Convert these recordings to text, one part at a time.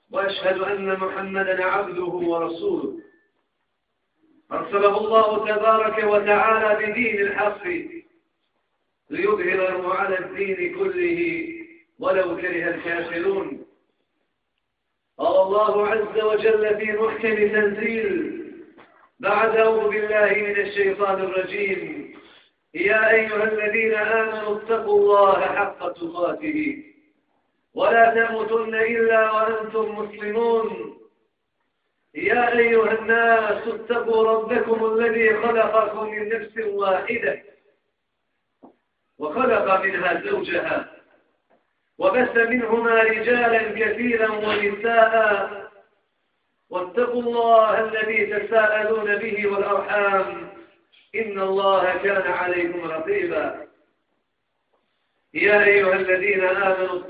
وأشهد أن محمدا عبده ورسوله أرسله الله تبارك وتعالى بدين الحق ليظهره على الدين كله ولو كره الكافرون. قال الله عز وجل في محكم تنزيل بعد أعوذ بالله من الشيطان الرجيم: يا أيها الذين آمنوا اتقوا الله حق تقاته ولا تموتن إلا وأنتم مسلمون. يا أيها الناس اتقوا ربكم الذي خلقكم من نفس واحدة وخلق منها زوجها وبث منهما رجالا كثيرا ونساء واتقوا الله الذي تساءلون به والأرحام إن الله كان عليكم رقيبا. يا أيها الذين آمنوا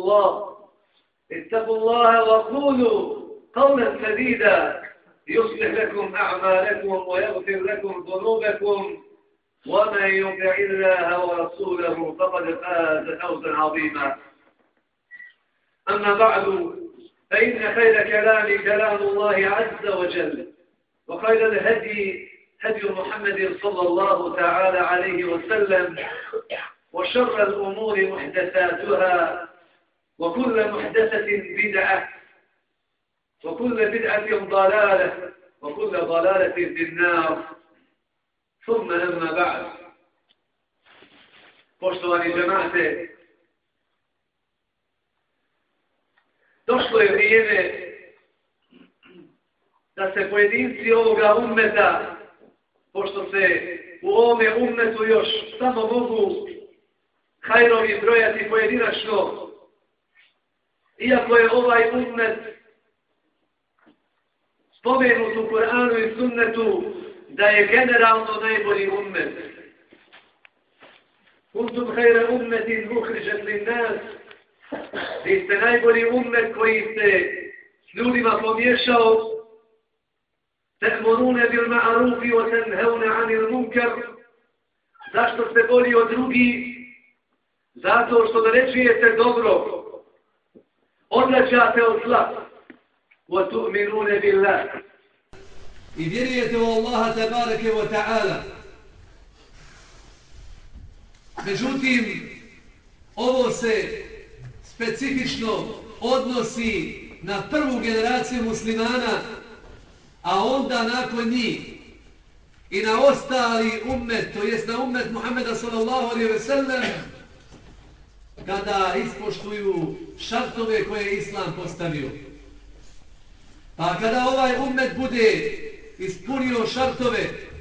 اتقوا الله وقولوا قولا سديدا يصلح لكم أعمالكم ويغفر لكم ذنوبكم ومن يطع الله ورسوله فقد فاز فوزا عظيما. أما بعد، فإن خير كلام الله عز وجل، وخير الهدي هدي محمد صلى الله تعالى عليه وسلم، وشر الأمور محدثاتها، وكل محدثة بدعة، وكل بدعة ضلالة، وكل ضلالة في النار. ثم أما بعد. Poštovani džemate, došlo je vrijeme da se pojedinci ovoga ummeta, pošto se u ovome ummetu još samo mogu hajrovi brojati pojedinačno, iako je ovaj ummet spomenut u Kur'anu i sunnetu da je generalno najbolji ummet. Kuntum hajra ummetin uhriđat lin nas. Vi ste najbolji ummet koji se s ljudima pomiješao. Ta'murune bil ma'rufi wa tanhauna 'anil munkar. Zašto ste bolji od drugih? Zato što naređujete dobro, odvraćate od zla. Wa tu'minune billah. I vjerujete u Allaha tabaraka wa ta'ala. Međutim, ovo se specifično odnosi na prvu generaciju muslimana, a onda nakon njih i na ostali ummet, to jest na ummet Muhammeda sallallahu alejhi ve sellem, kada ispoštuju šartove koje je Islam postavio. Pa kada ovaj ummet bude ispunio šartove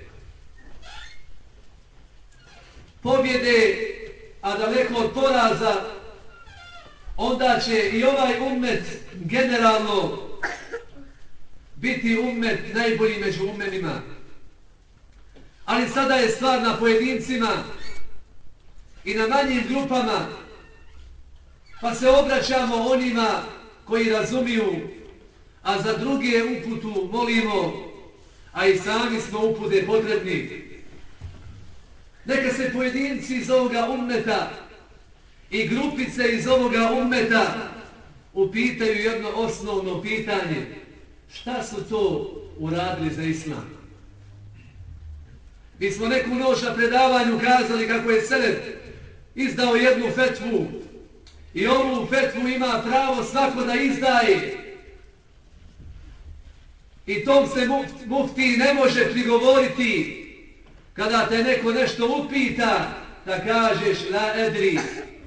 pobjede, a daleko od poraza, onda će i ovaj ummet generalno biti ummet najbolji među ummenima. Ali sada je stvar na pojedincima i na manjim grupama, pa se obraćamo onima koji razumiju, a za druge uputu molimo, a i sami smo upute potrebni. Neka se pojedinci iz ovoga ummeta i grupice iz ovoga ummeta upitaju jedno osnovno pitanje: šta su to uradili za Islam? Mi smo neku noć na predavanju kazali kako je selef izdao jednu fetvu i ovu fetvu ima pravo svako da izdaje. I tom se mufti ne može prigovoriti kada te neko nešto upita da kažeš la edri.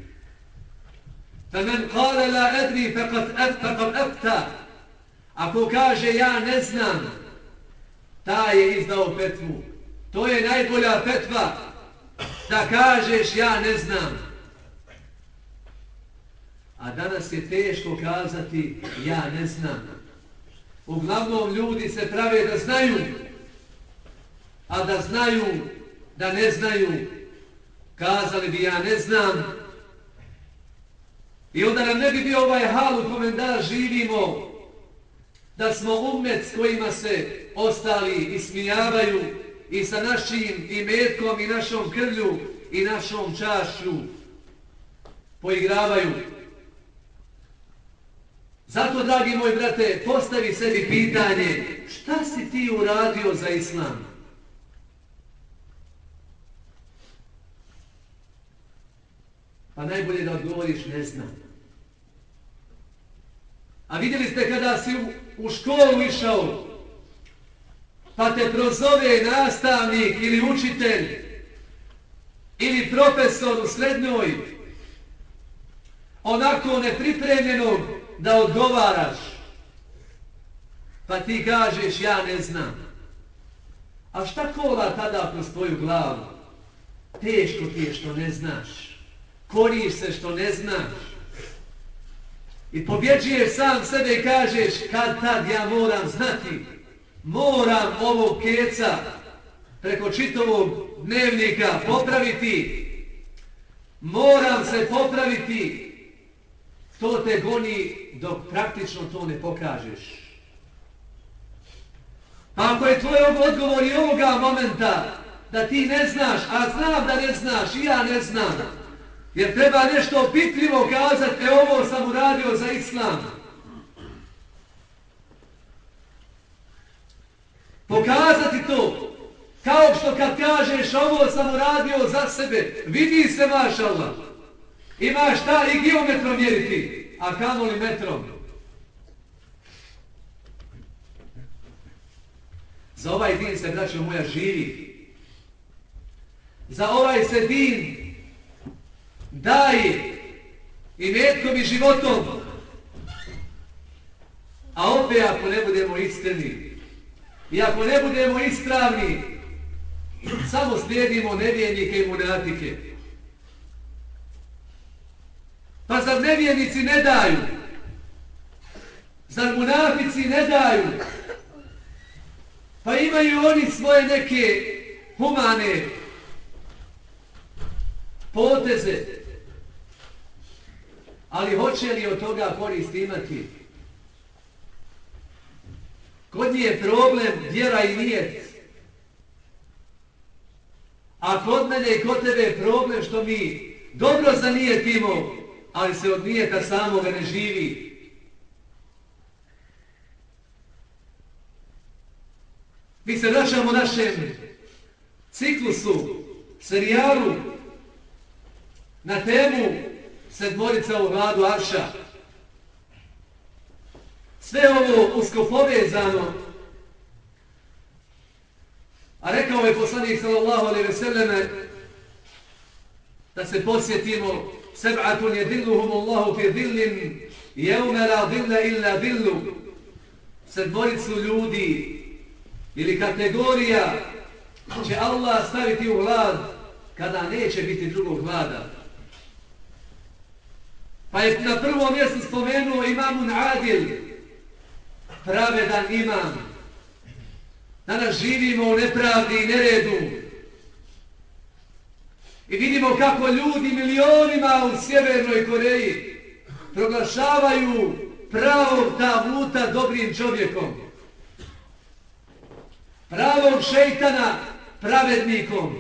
Faman qala la edri faqad afta. Ako kaže ja ne znam, taj je izdao fetvu. To je najbolja fetva, da kažeš ja ne znam. A danas je teško kazati ja ne znam. Uglavnom ljudi se prave da znaju, a da znaju da ne znaju. Kazali bi ja ne znam. I onda nam ne bi bio ovaj hal u kojem danas živimo, da smo ummet s kojima se ostali ismijavaju i sa našim imetkom i našom krvlju i našom čašću poigravaju. Zato, dragi moj brate, postavi sebi pitanje, šta si ti uradio za islam? Pa najbolje da odgovoriš ne znam. A vidjeli ste kada si u školu išao, pa te prozove nastavnik ili učitelj ili profesor u srednjoj, onako nepripremljenog da odgovaraš, pa ti kažeš ja ne znam. A šta kola tada kroz tvoju glavu? Teško ti je što ne znaš. Koriš se što ne znaš. I pobjeđuješ sam sebe i kažeš kad tad ja moram znati. Moram ovog keca preko čitavog dnevnika popraviti. Moram se popraviti. To te goni dok praktično to ne pokažeš. Pa ako je tvoj odgovor i ovoga momenta da ti ne znaš, a znam da ne znaš i ja ne znam, jer treba nešto opipljivo kazati, ovo sam uradio za islam. Pokazati to, kao što kad kažeš ovo sam uradio za sebe, vidi se mašallah. Imaš šta i geometrom mjeriti, a kamoli metrom. Za ovaj din se, braćo moja, živi. Za ovaj se din daje i metkom i životom. A opet ako ne budemo iskreni i ako ne budemo ispravni, samo slijedimo nevjernike i munafike. Pa zar nevjernici ne daju? Zar munafici ne daju? Pa imaju oni svoje neke humane poteze. Ali hoće li od toga korist imati? Kod njih je problem vjera i nijet. A kod mene i kod tebe je problem što mi dobro zanijetimo, ali se od nijeta samoga ne živi. Mi se vraćamo našem ciklusu, serijalu, na temu sedmorica u vladu Arša. Sve ovo usko povezano, a rekao je poslanik sallallahu alejhi ve selleme da se posjetimo seb'atun yadilluhum Allahu fi dhillin yawma la dhilla illa dhillu. Sedmoricu ljudi ili kategorija će Allah staviti u hlad kada neće biti drugog hlada. Pa je na prvom mjestu spomenuo imamun adil, pravedan imam. Danas živimo u nepravdi i neredu. I vidimo kako ljudi milionima u Sjevernoj Koreji proglašavaju pravog Taguta dobrim čovjekom. Pravog šejtana pravednikom.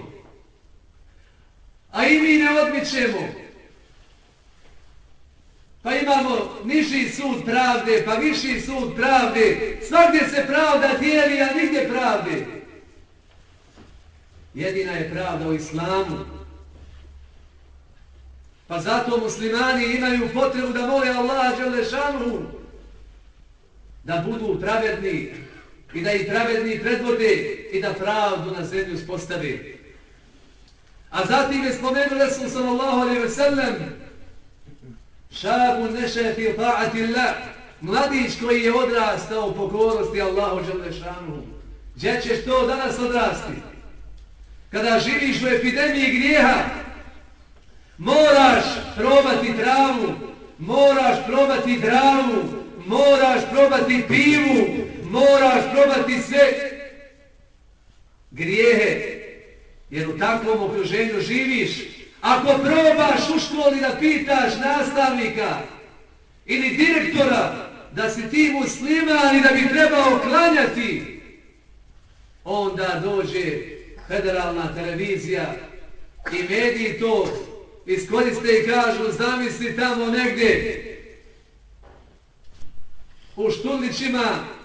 A i mi ne odmičemo. Pa imamo niži sud pravde, pa viši sud pravde. Svagdje se pravda dijeli, a nigdje pravde. Jedina je pravda u islamu. Pa zato muslimani imaju potrebu da mole Allaha dželešanu da budu pravedni i da ih pravedni predvode i da pravdu na zemlju uspostave. A zatim je spomenuo Resul sallallahu alejhi ve sellem šabun neše fi ta'ati Allah, mladić koji je odrastao u pokornosti Allahu dželešanu. Gdje ćeš to danas odrasti? Kada živiš u epidemiji grijeha, moraš probati travu, moraš probati dravu, moraš probati pivu, moraš probati sve grijehe, jer u takvom okruženju živiš. Ako probaš u školi da pitaš nastavnika ili direktora da si ti musliman i da bi trebao klanjati, onda dođe federalna televizija i mediji to iskoriste i kažu zamisli tamo negdje u štulićima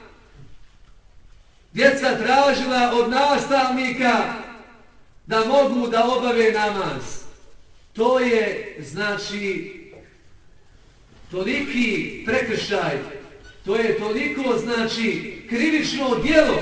djeca tražila od nastavnika da mogu da obave namaz. To je, znači, toliki prekršaj, to je toliko, znači, krivično djelo.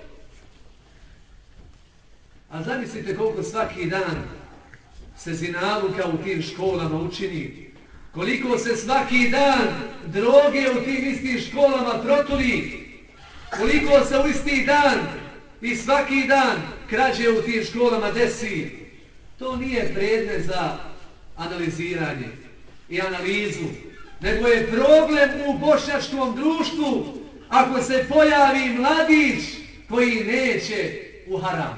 A zamislite koliko svaki dan se zinaluka u tim školama učini, koliko se svaki dan droge u tim istim školama proturi, koliko se u isti dan i svaki dan krađe u tim školama desi. To nije predmet za analiziranje i analizu, nego je problem u bošnjačkom društvu ako se pojavi mladić koji neće u haram.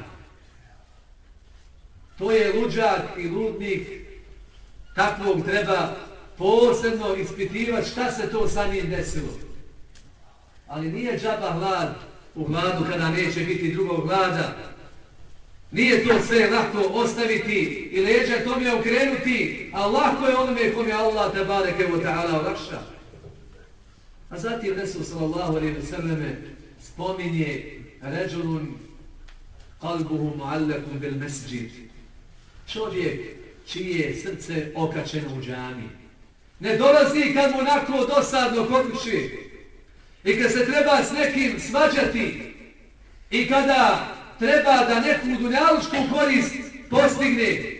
To je luđak i ludnik, takvog treba posebno ispitivati šta se to sa njim desilo. Ali nije džaba hlad u hladu kada neće biti drugog hlada. Nije to sve lako ostaviti i leđa tome okrenuti, a lako je onome kome Allah tebareke ve ta'ala olakša. A zatim Resul sallallahu alejhi ve selleme spominje ređulun qalbuhu mu'allaqun bil mesdžid. Čovjek čije je srce okačeno u džami. Ne dolazi kad mu onako dosadno kod kuće i kad se treba s nekim svađati i kada treba da neku dunjalučku korist postigne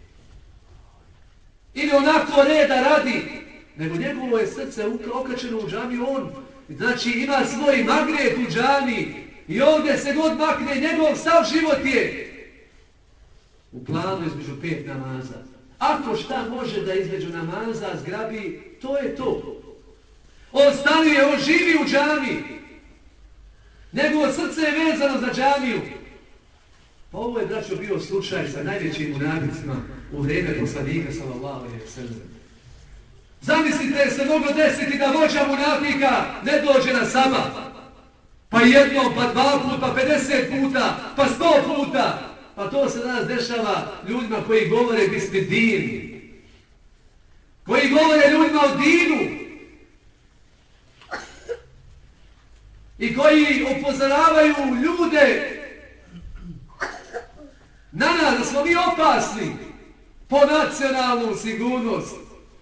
ili onako reda radi, nego njegovo je srce okačeno u džami, on znači ima svoj magnet u džami i ovdje se god makne, njegov sav život je u planu između 5 namaza. Ako šta može da između namaza zgrabi, to je to. On stanuje, on živi u džami. Njegovo srce je vezano za džamiju. Pa ovo je, braćo, bio slučaj sa najvećim munaficima u vrijeme poslanika sallallahu alejhi ve sellem. Zamislite se moglo desiti da vođa munafika ne dođe na sabah. Pa jednom, pa 2 puta, pa 50 puta, pa 100 puta. Pa to se danas dešava ljudima koji govore bismi din. Koji govore ljudima o dinu. I koji upozoravaju ljude na nas da smo mi opasni po nacionalnu sigurnost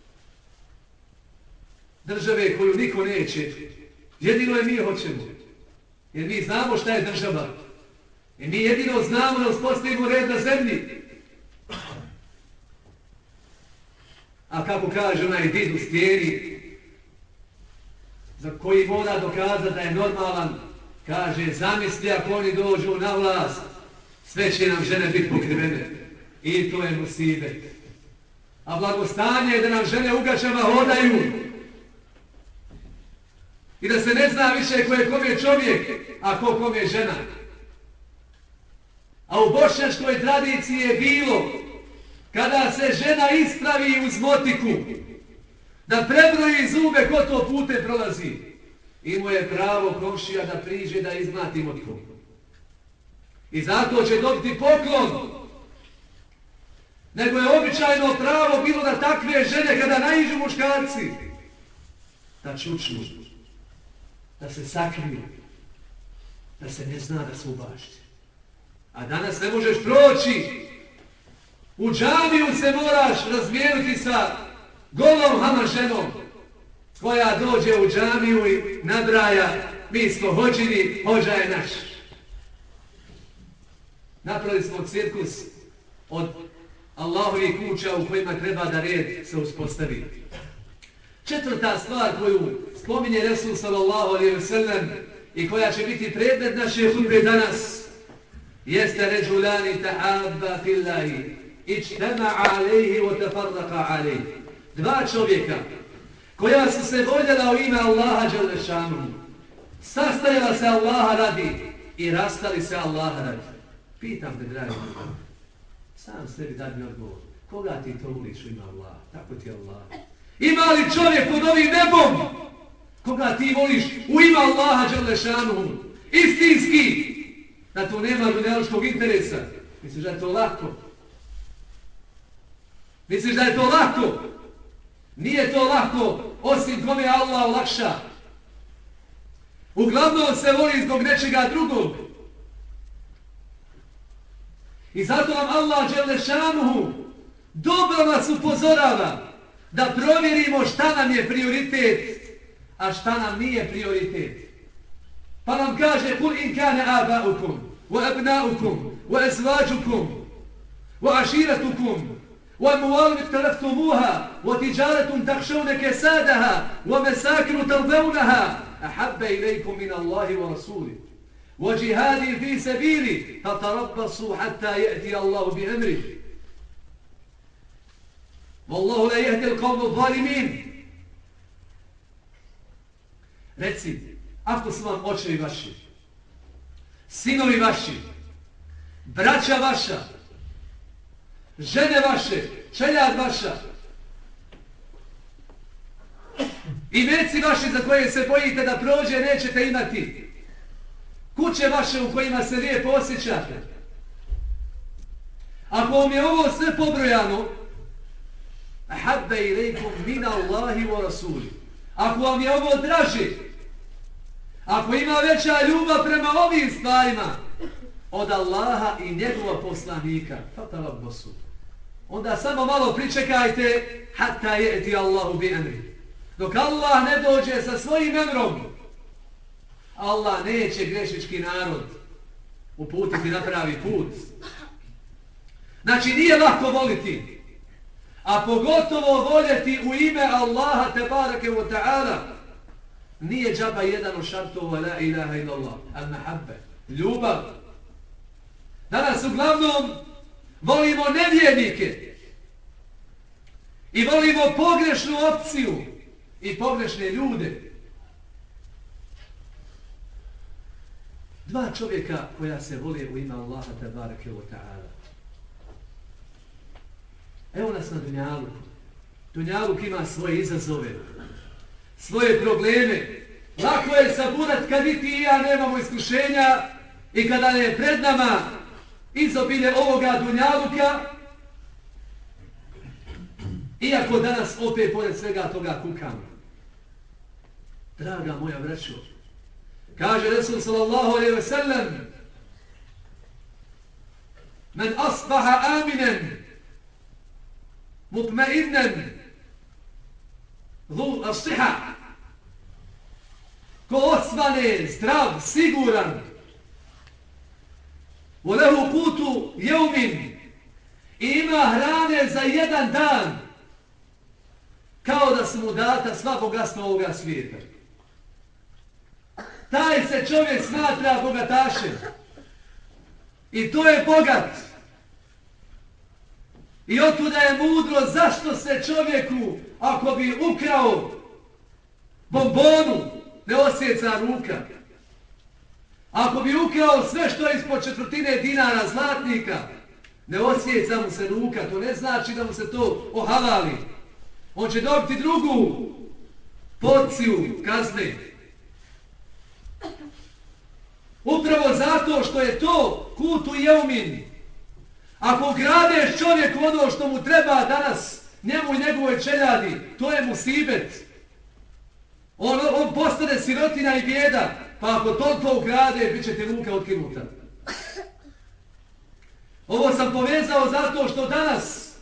države koju niko neće. Jedino je mi hoćemo. Jer mi znamo šta je država. I mi jedino znamo da uspostavimo red na zemlji. A kako kaže onaj did u stijeni, za koji mora dokazati da je normalan, kaže, zamisli ako oni dođu na vlast, sve će nam žene biti pokrivene. I to je musibet. A blagostanje je da nam žene u gaćama hodaju. I da se ne zna više ko je kome čovjek, a ko kome je žena. A u bošnjačkoj tradiciji je bilo, kada se žena ispravi uz motiku, da prebroji zube ko to pute prolazi. Imao je pravo komšija da priđe da izmlati motiku. I zato će dobiti poklon. Nego je običajno pravo bilo da takve žene kada naiđu muškarci, da čučnu, da se sakriju, da se ne zna da su u bašti. A danas ne možeš proći. U džamiju se moraš razmijenuti sa golom hama ženom koja dođe u džamiju i nabraja, mi smo hođini, hođa je naš. Napravili smo cirkus od Allahovih kuća u kojima treba da red se uspostavi. Četvrta stvar koju spominje Resul sallallahu alejhi ve sellem i koja će biti predmet naše hudbe danas jeste ređulani tahabba fillahi ičtema'a alejhi wa tafarraqa alejhi. Dva čovjeka koja su se voljela u ime Allaha dželle šanuhu, sastajala se Allaha radi i rastali se Allaha radi. Pitam te, dragi ljudi, sam sebi dadni odgovor. Koga ti to voliš u ime Allaha? Tako ti je Allah. Ima li čovjek pod ovim nebom koga ti voliš u ime Allaha dželle šanuhu? Istinski. Da to nema dunjalučkog interesa. Misliš da je to lako? Misliš da je to lako? Nije to lako, osim kome Allah olakša. Uglavnom se voli zbog nečega drugog. I zato nam Allah dželešanuhu dobro nas upozorava da provjerimo šta nam je prioritet, a šta nam nije prioritet. Pa nam kaže: Kul in kane abaukum, wa abnaukum, wa ezvađukum, wa aširatukum, wa muvalim iktaraftumuha, wa tijaratun takšavne kesadaha, wa mesakinu tardevnaha, ahabbe ilaikum min Allahi wa rasuli. وجهاد في سبيلي فتربصوا حتى يأتي الله بأمره والله لا يهدي القوم الظالمين. Reci, ako su vam očevi vaši, sinovi vaši, braća vaša, žene vaše, čeljad vaša, imeci vaši za koje se bojite da prođe nećete imati, kuće vaše u kojima se lijepo osjećate. Ako vam je ovo sve pobrojano, ahabbe ilaikum min Allahi wa rasuli. Ako vam je ovo draže, ako ima veća ljubav prema ovim stvarima od Allaha i njegova poslanika, fatarabbasu, onda samo malo pričekajte hatta ya'ti Allahu bi amri. Dok Allah ne dođe sa svojim emrom, Allah neće grešički narod uputiti na pravi put. Znači nije lako voliti, a pogotovo voljeti u ime Allaha tebareke wa ta'ala. Nije džaba jedan od šartova la ilaha illallah, al-mahabbe, ljubav. Danas uglavnom volimo nevjernike i volimo pogrešnu opciju i pogrešne ljude. Dva čovjeka koja se vole u ime Allaha tebareke wa ta'ala. Evo nas na Dunjaluku. Dunjaluk ima svoje izazove, svoje probleme. Lako je saburat kad i ti i ja nemamo iskušenja i kada je pred nama izobilje ovoga Dunjaluka, iako danas opet pored svega toga kukamo. Draga moja braćo, kaže Resul sallallahu alejhi ve sellem: Men asbaha aminen mutmainnen dhu as-siha, ko osvane zdrav, siguran, u lehu kutu jeumin, i ima hrane za jedan dan, kao da su mu data sva bogatstva ovoga svijeta. Taj se čovjek smatra bogatašem. I to je bogat. I otuda je mudro zašto se čovjeku, ako bi ukrao bombonu, ne osjeca ruka. Ako bi ukrao sve što je ispod 1/4 dinara zlatnika, ne osjeca mu se ruka. To ne znači da mu se to ohalali. On će dobiti drugu porciju kazne. Upravo zato što je to kutu jeumin. Ako gradeš čovjeku ono što mu treba danas, njemu i njegovoj čeljadi, to je musibet. On postane sirotina i bijeda, pa ako to ugrade, bit će ti ruka otkinuta. Ovo sam povezao zato što danas,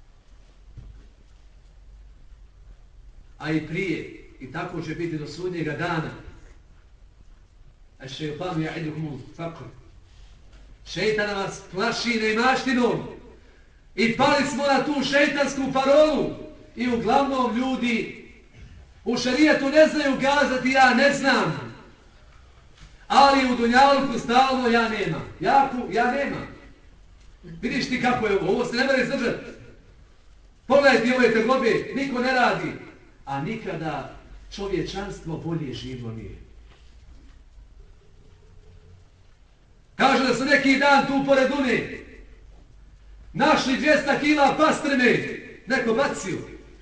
a i prije, i tako će biti do sudnjega dana, Eš-šejtanu ja'idukumul faqr. Šejtan vas plaši neimaštinom. I pali smo na tu šejtansku parolu. I uglavnom ljudi u šerijetu ne znaju kazati ja ne znam. Ali u dunjaluku stalno ja nemam. Ja nemam. Vidiš ti kako je ovo? Ovo se ne mere izdržati. Pogledaj ti ove tegobe, niko ne radi. A nikada čovječanstvo bolje živlo nije. Kažu da su neki dan tu pored Une našli 200 kila pastrme, neko bacio.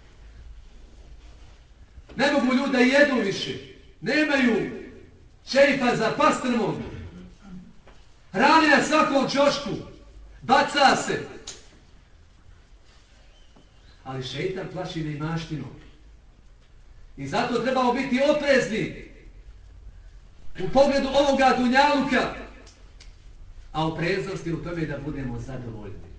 Ne mogu ljudi da jedu više. Nemaju čejfa za pastrmom. Hrane na svakom čošku. Baca se. Ali šejtan plaši neimaštinom. I zato trebamo biti oprezni. u pogledu ovoga dunjaluka, a u preznosti u tome da budemo zadovoljni.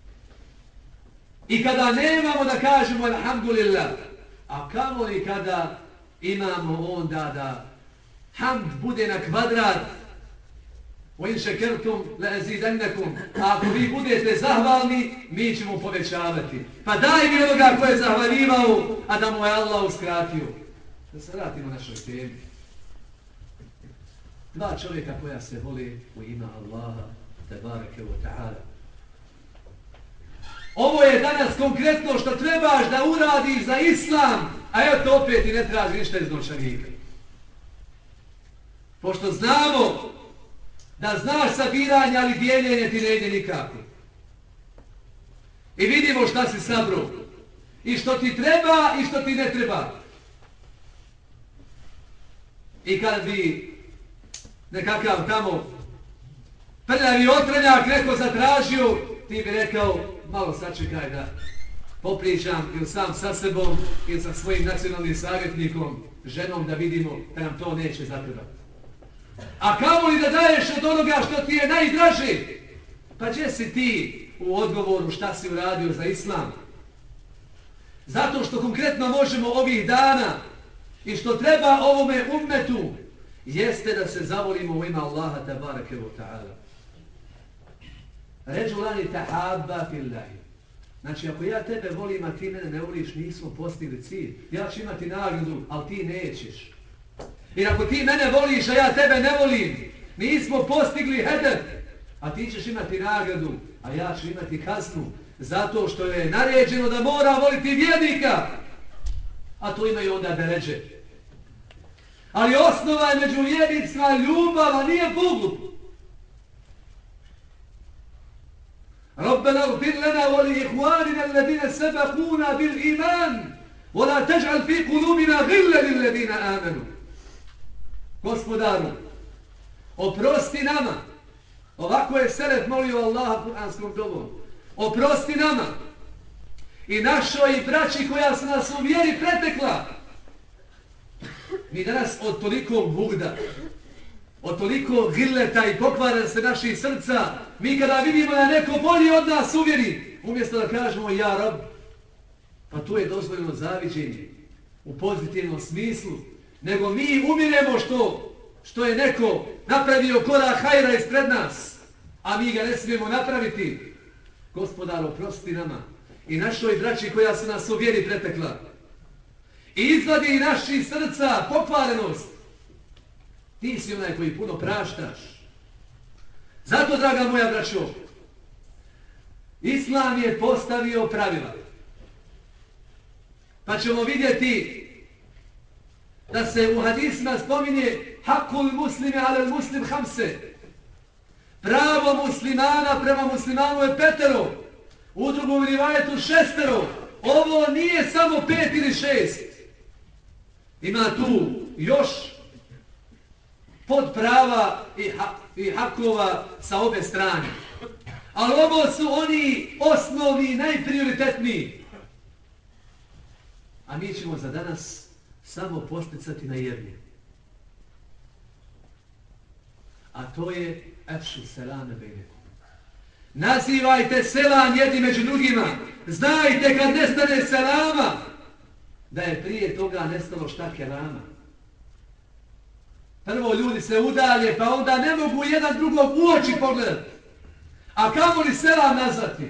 I kada nemamo da kažemo alhamdulillah, a kamoli kada imamo onda da hamd bude na kvadrat, وَإِنْ شَكَرْتُمْ لَأَزِيدَنَّكُمْ, a ako vi budete zahvalni, mi ćemo povećavati. Pa daj mi onoga ko je zahvaljivao, a da mu je Allah uskratio. Da se vratimo našoj temi. Dva čovjeka koja se voli u ime Allaha, tebareke wa ta'ala. Ovo je danas konkretno što trebaš da uradiš za islam, a evo to opet i ne traži ništa iz novčanika. Pošto znamo da znaš sabiranje, ali dijeljenje ti ne ide nikako. I vidimo šta si sabro. I što ti treba i što ti ne treba. I kad bi nekakav tamo prljavi otrenjak neko zatražio, ti bi rekao, malo sačekaj da popričam ili sam sa sebom ili sa svojim nacionalnim savjetnikom, ženom, da vidimo da nam to neće zatrebati. A kamo li da daješ od onoga što ti je najdraže? Pa gdje si ti u odgovoru šta si uradio za islam? Zato što konkretno možemo ovih dana i što treba ovome ummetu jeste da se zavolimo u ime Allaha tabaraka wa ta'ala. Ređulani tahabba fillahi. Znači ako ja tebe volim, a ti mene ne voliš, nismo postigli cilj. Ja ću imati nagradu, ali ti nećeš. I ako ti mene voliš, a ja tebe ne volim, nismo postigli hedef, a ti ćeš imati nagradu, a ja ću imati kaznu, zato što je naređeno da mora voliti vjernika, a to imaju onda deređe. Ali osnova je među vjernicima ljubav, a nije buglup. Rabbena gfir lana wa li ihwanina alladine sabaquna bil iman, wa la taj'al fi qulubina ghillan lil ladina amanu. Gospodaru, oprosti nama. Ovako je selef molio Allaha kuranskom dovom. Oprosti nama i našoj braći koja su nas u vjeri pretekla. Mi danas od toliko bugda, od toliko gilleta i pokvarenosti naših srca, mi kada vidimo da neko bolji od nas uvjeri, umjesto da kažemo ja Rab, pa tu je dozvoljeno zaviđenje u pozitivnom smislu, nego mi umiremo što je neko napravio korak hajra ispred nas, a mi ga ne smijemo napraviti. Gospodar, oprosti nama i našoj braći koja su nas u vjeri pretekla. I izvadi naših srca pokvarenost. Ti si onaj koji puno praštaš. Zato, draga moja braćo, Islam je postavio pravila. Pa ćemo vidjeti da se u hadisima spominje hakul muslime alel muslim hamse. Pravo muslimana prema muslimanu je 5, u drugom rivajetu 6. Ovo nije samo 5 ili 6. Ima tu još podprava i hakova sa obe strane. Ali ovo su oni osnovni, najprioritetniji. A mi ćemo za danas samo posticati na jednu. A to je efšu selame bejnekum. Nazivajte selam jedni među drugima. Znajte kad nestane selama, da je prije toga nestalo šta kelama. Prvo ljudi se udalje, pa onda ne mogu jedan drugog u oči pogledati. A kamo li selam nazvati?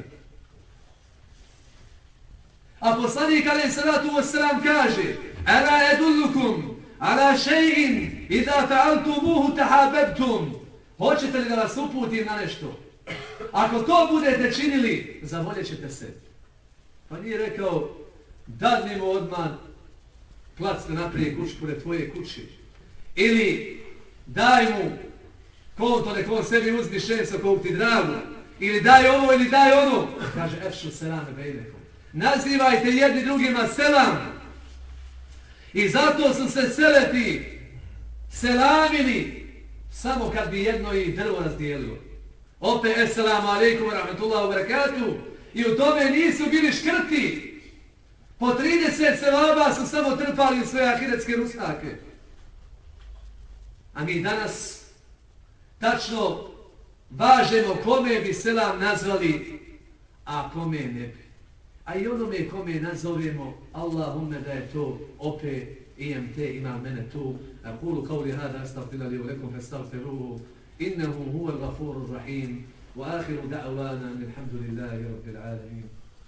A poslanik alejhi salatu vesselam kaže: "Ala edullukum ala shay'in idha fa'altumuhu tahabbtum." Hoćete li da vas uputim na nešto? Ako to budete činili, zavoljet ćete se. Pa nije rekao, dadnimo odmah placne naprijed kuć pored tvoje kući. Ili daj mu konto, nek on sebi uzmi šenco kog ti dragu. Ili daj ovo ili daj ono. Kaže, efšu selame bejnekum. Nazivajte jedni drugima selam. I zato su se selefi selamili samo kad bi jedno i drvo razdijelilo. Opet, assalamu alaikum wa rahmatullahi wa barakatuh. I u tome nisu bili škrti. Po 30 selaba su samo trpali u svoje ahiretske rusnake. A mi danas tačno važemo kome bi selam nazvali, a kome ne bi. A i onome kome nazovemo, Allahumme da je to opet IMT ima mene tu. Aqulu qawli hada astaghfiru li wa lakum fastaghfiruhu innahu huwal ghafurur rahim. Wa akhiru da'wana alhamdulillahi rabbil alamin.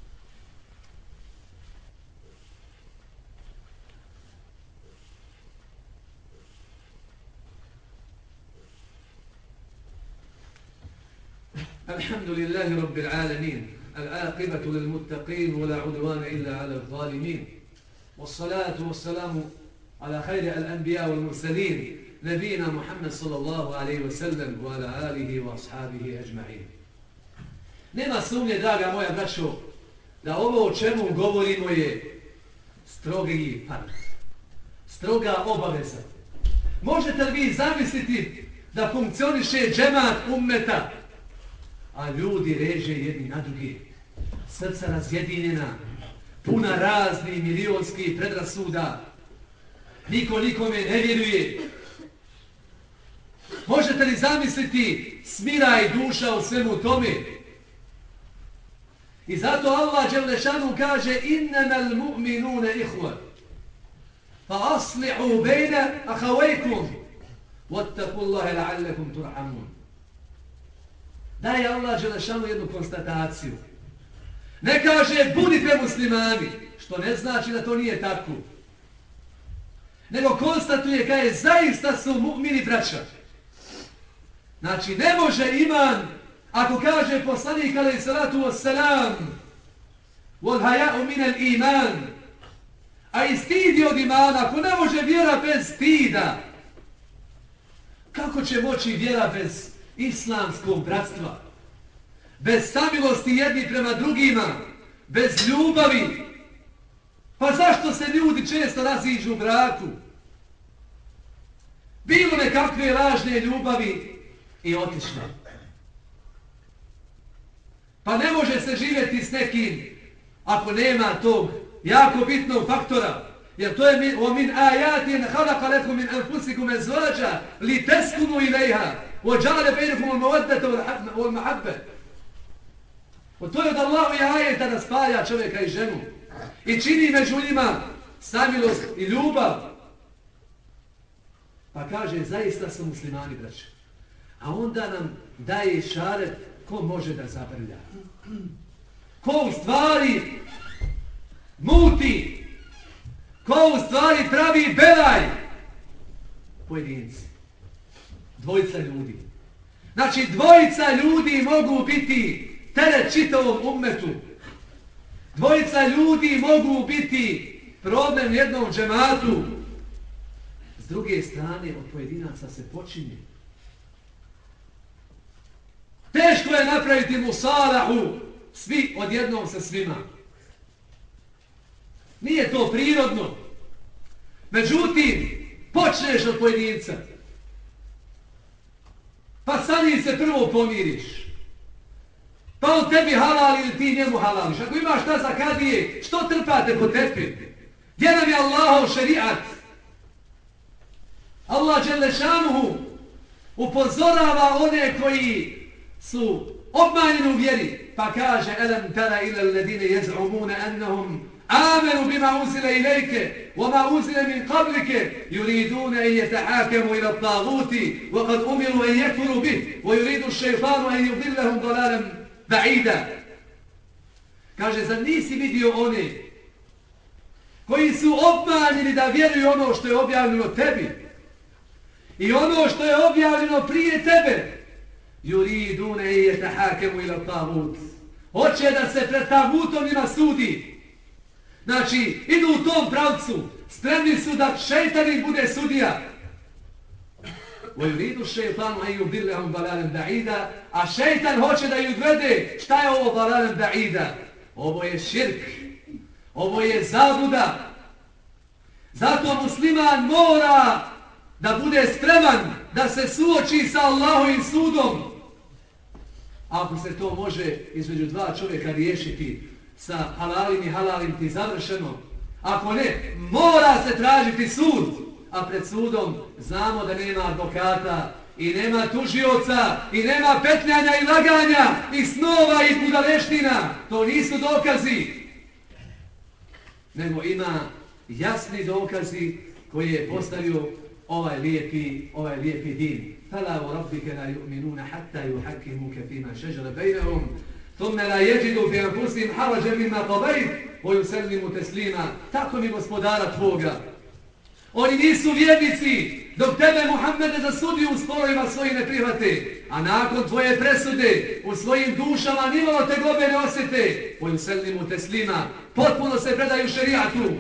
الحمد لله رب العالمين العاقبة للمتقين ولا عدوان إلا على الظالمين والصلاة والسلام على خير الأنبياء والمرسلين نبينا محمد صلى الله عليه وسلم وعلى آله وأصحابه أجمعين. Nema sumnje, draga moja braćo, da ovo o čemu govorimo je strogi fard, stroga obaveza. Možete li vi zamisliti da funkcioniše džemat ummeta, a ljudi reže jedni na drugi, srca razjedinjena, puna raznih milionskih predrasuda, niko nikome ne vjeruje. Možete li zamisliti smira i duša u svemu tome? I zato Allah Đelešanu kaže innamal mu'minune ihwa fa aslihu bejna ahavajkum wattakullaha la'allakum turhamun. Daje Allah Đelešanu jednu konstataciju. Ne kaže budite muslimani, što ne znači da to nije tako. Nego konstatuje kaže zaista su mu'mini braća. Znači ne može iman, ako kaže poslanik alejhi salatu wassalam wal haya'u min al iman, a i stid je od imana, ako ne može vjera bez stida, kako će moći vjera bez islamskog bratstva, bez samilosti jedni prema drugima, bez ljubavi? Pa zašto se ljudi često raziđu u braku? Bilo nekakve lažne ljubavi i otišle. Pa ne može se živjeti s nekim ako nema tog jako bitnog faktora. Jer to je وَمِنْ آيَاتٍ خَلَقَ لَكُمْ مِنْ أَنْفُسِكُمْ أَزْوَاجًا لِتَسْكُنُوا إِلَيْهَا وَجَعَلَ بَيْنَكُمُ الْمَوَدَّةَ وَالْمَحَبَّةَ. To je od Allahu i ajeta da spaja čovjeka i ženu i čini među njima samilost i ljubav. Pa kaže zaista su muslimani braća. A onda nam daje šaret ko može da zabrlja. Ko u stvari muti, ko u stvari pravi belaj. Pojedinci. Dvojica ljudi. Znači dvojica ljudi mogu biti teret čitavom ummetu. Dvojica ljudi mogu biti problem jednom džematu. S druge strane od pojedinaca se počinje. Teško je napraviti musalahu svi odjednom sa svima. Nije to prirodno. Međutim, počneš od pojedinca. Pa sa njim se prvo pomiriš. Pa on tebi halali ili ti njemu halališ. Ako imaš šta za kadije, što trpate po tepi? Gdje nam je Allahov šerijat? Allah Đelešanuhu upozorava one koji su obmanjeni u vjeri. Pa kaže Alam tara ila alladine yaz'umuna annahum amanu bima unzila ilayka wama unzila min qablika yuriduna an yatahakamu ila at-taghuti wa qad umiru an yakfuru bih wa yuridu ash-shaytanu an yudillahum dalalan ba'ida. Kaže, zar nisi vidio one koji su obmanjeni da vjeruju ono što je objavljeno tebi i ono što je objavljeno prije tebe? Yuriduna an yatahakamu ila at-taghut. Hoće da se pred tagutom njima sudi. Znači, idu u tom pravcu, spremni su da šejtan im bude sudija. وَيُرِيدُ الشَّيْطَانُ أَنْ يُضِلَّهُمْ ضَلَالًا بَعِيدًا. A šejtan hoće da ih odvede. Šta je ovo ضَلَالًا بَعِيدًا? Ovo je širk. Ovo je zabluda. Zato musliman mora da bude spreman da se suoči sa Allahovim sudom. Ako se to može između dva čovjeka riješiti sa halalim i halalim ti završeno. Ako ne, mora se tražiti sud. a pred sudom znamo da nema advokata i nema tužioca i nema petljanja i laganja i snova i budaleština. To nisu dokazi. Nego ima jasni dokazi koji je postavio ovaj lijepi din. Fala wa rabbika la yu'minuna hatta yuhakkimuka fima shajara bainahum thumma la yajidu fi anfusihim harajan mimma qadayt wa yusallimu taslima. Tako mi gospodara tvoga. Oni nisu vjernici dok tebe Muhammede za sudiju u sporovima svojih ne prihvate, a nakon tvoje presude u svojim dušama nimalo tegobe ne osjete. Wa yusallimu taslima. Potpuno se predaju šerijatu.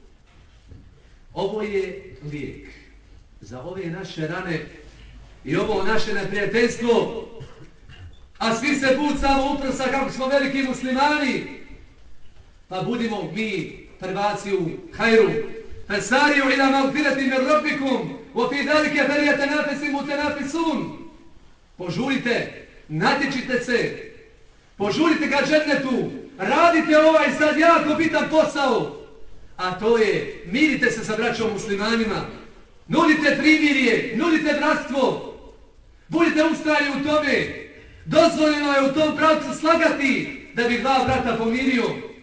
Ovo je lijek za ove naše rane i ovo naše neprijateljstvo, a svi se bucamo uprsa kako smo veliki muslimani, pa budimo mi prvaci u hajru. Fasariju ila magfirati min rabbikum wa fi dhalika falyatanafasil mutanafisun. Požurite, natječite se, požurite ka džennetu, radite ovaj sad jako bitan posao, a to je mirite se sa braćom muslimanima, nudite primirje, nudite bratstvo, budite ustrajni u tome. Dozvoljeno je u tom pravcu slagati da bi dva brata pomirio.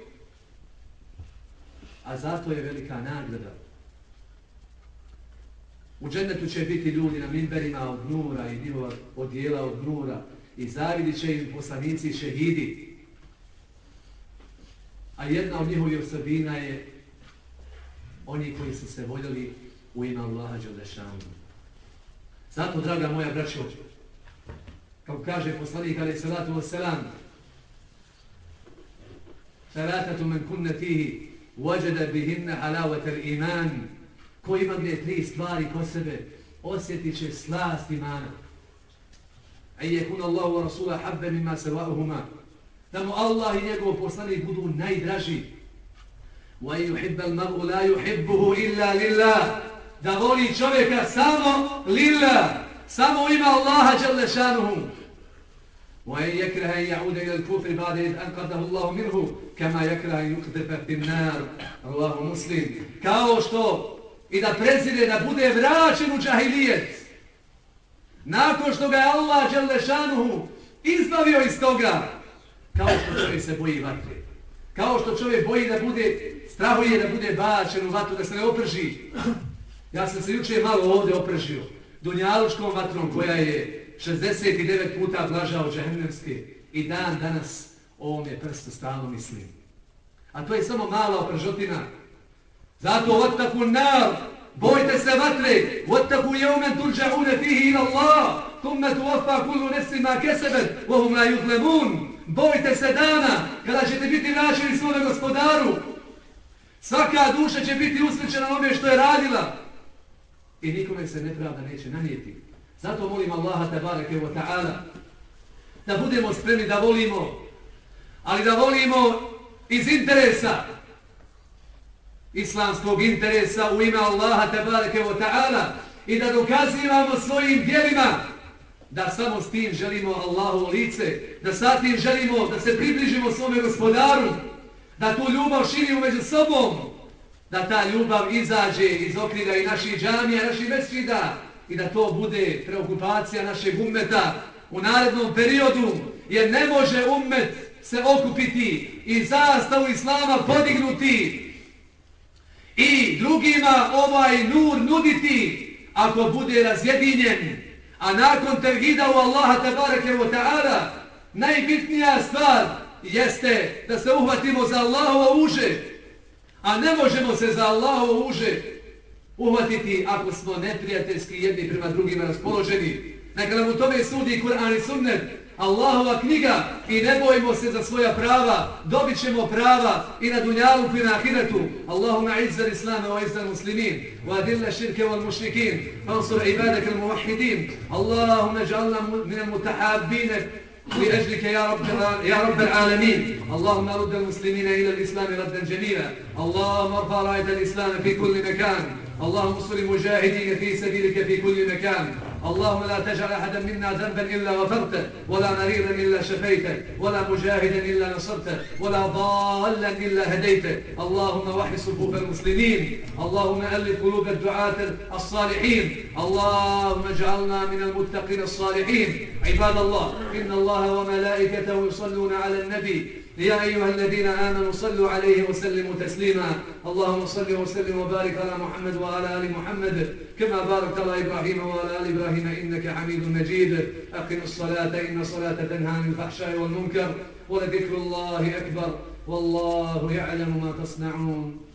A zato je velika nagrada. U džennetu će biti ljudi na minberima od nura i njihova odjela od nura i zavidit će im poslanici i šehidi. A jedna od njihovih osobina je oni koji su se voljeli u ime Allaha dželešanu. Zato, draga moja braćo, kako kaže poslanik alejhi salatu vesselam, salatatu men kunne fihi wajada bihinna halawata al-iman. Ko ima gdje tri stvari kod sebe, osjetit će slast imana. An yakuna Allahu wa rasuluhu habba mimma sawa'uhuma. Da mu Allah i njegov poslanik budu najdraži. Wa yuhibbu al-mar'u la yuhibbuhu illa lillah. Da voli čovjeka samo lillah, samo u ime Allaha dželle šanuhu. وَأَنْ يَكْرَهَ أَنْ يَعُودَ إِلَى الْكُفْرِ بَعْدَ إِذْ أَنْقَذَهُ اللَّهُ مِنْهُ كَمَا يَكْرَهَ أَنْ يُقْذَفَ فِي النَّارِ رواه مسلم. Kao što i da prezire da bude vraćen u džahilijet. Nakon što ga je Allah dželle šanuhu izbavio iz toga, kao što čovjek se boji vatre. Kao što čovjek boji da bude, strahuje da bude bačen u vatru, da se ne oprži. Ja sam se jučer malo ovdje opržio dunjalučkom vatrom koja je 69 puta blaža od džehennemske i dan danas o ovome prstu stalno mislim. A to je samo mala opržotina. Zato vattaku nar, bojte se vatre, vattaku yawman turja'una fihi ila Allah, thumma tuwaffa kullu nafsin ma kasabat wa hum la yuzlamun. Bojte se dana kada ćete biti vraćeni svome gospodaru. Svaka duša će biti usmrćena onome što je radila i nikome se nepravda neće nanijeti. Zato molim Allaha tebareke ve ta'ala da budemo spremni da volimo, ali da volimo iz interesa, islamskog interesa u ime Allaha tebareke ve ta'ala i da dokazivamo svojim djelima da samo s tim želimo Allahovo lice, da sa tim želimo da se približimo svome gospodaru, da tu ljubav širimo među sobom, da ta ljubav izađe iz okvira i naših džamija, naših mesdžida i da to bude preokupacija našeg ummeta u narednom periodu, jer ne može ummet se okupiti i zastavu islama podignuti i drugima ovaj nur nuditi ako bude razjedinjen. A nakon tevhida u Allaha tebareke ve ta'ala najbitnija stvar jeste da se uhvatimo za Allahovo uže, a ne možemo se za Allahovo uže uhvatiti ako smo neprijateljski jedni prema drugima raspoloženi. Neka nam u tome sudi Kur'an i Sunnet, Allahova knjiga i ne bojimo se za svoja prava, dobit ćemo prava i na dunjalu i na ahiretu. Allahumma izza l-islama wa izza l-muslimin wa adilla širke wal mušrikin fansur ibadaka l-muvahidin. Allahumma ja'alna min al-mutahabbina لأجلك يا رب العالمين. اللهم رد المسلمين إلى الإسلام ردا جميلا. اللهم ارفع راية الإسلام في كل مكان. اللهم انصر المجاهدين في سبيلك في كل مكان. اللهم لا تجعل أحدا منا ذنبا إلا غفرته، ولا مريضا إلا شفيته، ولا مجاهدا إلا نصرته، ولا ضالا إلا هديته. اللهم وحد صفوف المسلمين، اللهم ألف قلوب الدعاة الصالحين، اللهم اجعلنا من المتقين الصالحين. عباد الله، إن الله وملائكته يصلون على النبي، يا أيها الذين آمنوا صلوا عليه وسلموا تسليما. اللهم صل وسلم وبارك على محمد وعلى آل محمد كما باركت على إبراهيم وعلى آل إبراهيم إنك حميد مجيد. أقم الصلاة إن الصلاة تنهى عن الفحشاء والمنكر، ولذكر الله أكبر، والله يعلم ما تصنعون.